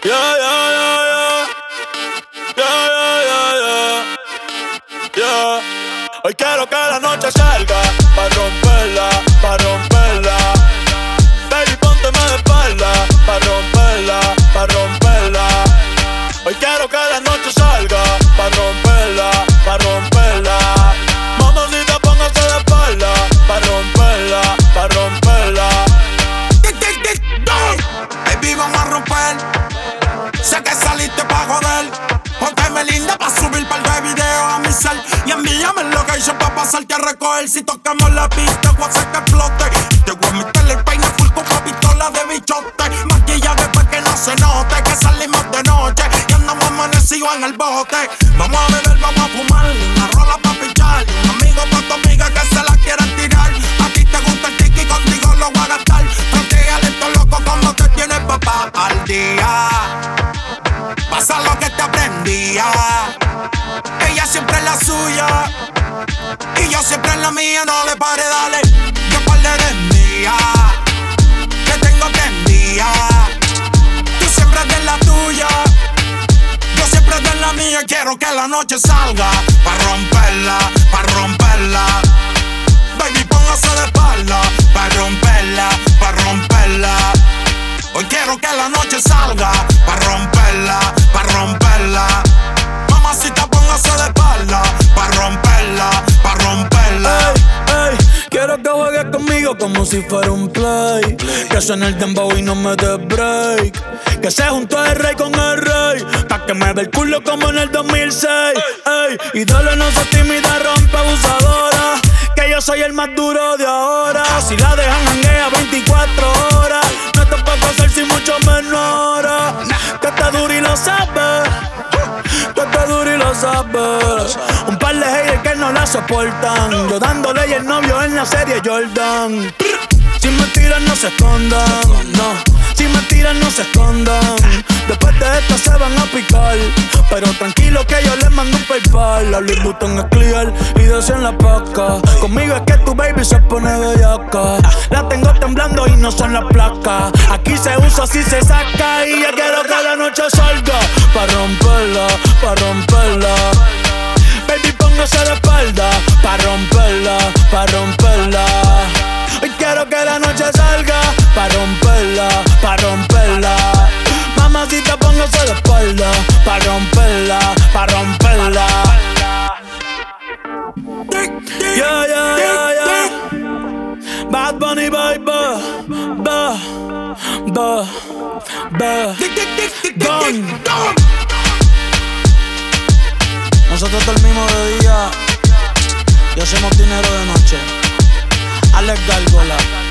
Yeah, yeah, yeah, yeah. Yeah, yeah, yeah, yeah. Yeah. Hoy quiero que la noche salga pa' romperla, pa' romperla. Baby, pónteme de espalda pa' romperla, pa' romperla. Hoy quiero que la noche salga pa' romperla, pa' romperla. Mamacita, póngase de espalda pa' romperla, pa' romperla. Baby, vamos a romper. Sé que saliste pa' joder. Pónteme linda pa' subir par de videos a mi cel. Y envíame lo que hice pa' pasarte a recoger. Si tocamos la pista, voy a hacer que explote. Te voy a meterle el peine full con una pistola de bichote. Maquillaje pa' que no se note que salimos de noche y andamos amanecidos en el bote. Vamos a beber, vamos a fumar, una rola pa' pichar, un amigo pa' tu amiga que se la quiera tirar. A ti te gusta el tiki, contigo lo voy a gastar. Protégale esto loco como te tienes papá al día. Pasa lo que te aprendía. Ella siempre es la suya y yo siempre es la mía. No le pare, dale, que par eres mía, que tengo que enviar. Tú siempre eres la tuya, yo siempre eres la mía. Quiero que la noche salga pa' romperla, pa' romperla. Baby, póngase de espalda pa' romperla, pa' romperla. Hoy quiero que la noche salga pa' romperla, pa' romperla. Mamacita, póngase de espalda pa' romperla, pa' romperla. Ey, quiero que juegues conmigo como si fuera un play. Que suene el dembow y no me dé break. Que se juntó el rey con el rey pa' que me dé el culo como en el 2006. Ey, y dale, no seas tímida, rompe abusadora. Que yo soy el más duro de ahora. Si la dejan janguea 24 horas. No te puedo hacer sin mucho menor. Que está duro y lo sabes. Que está duro y lo sabes. Un par de haters que no la soportan. Yo dándole y el novio en la serie Jordan. Si me tiran no se escondan, no. Si me tiran no se escondan. Después de esto se van a picar. Pero tranquilo que yo les mando un PayPal. La Louis Vuitton es clear y decían la paca. Conmigo es que tu baby se pone bellaca. La tengo temblando y no son las placas. Aquí se usa, así se saca. Y ya quiero que la noche salga pa' romperla, pa' romperla. Baby, póngase de espalda pa' romperla, pa' romperla. Hoy quiero que la noche salga pa' romperla, pa' romperla. Mamacita, póngase de espalda pa' romperla, pa' romperla. Yeah, yeah, yeah, yeah. Bad Bunny, baby. Gone. Nosotros dormimos de día y hacemos dinero de noche. Alex Gárgola.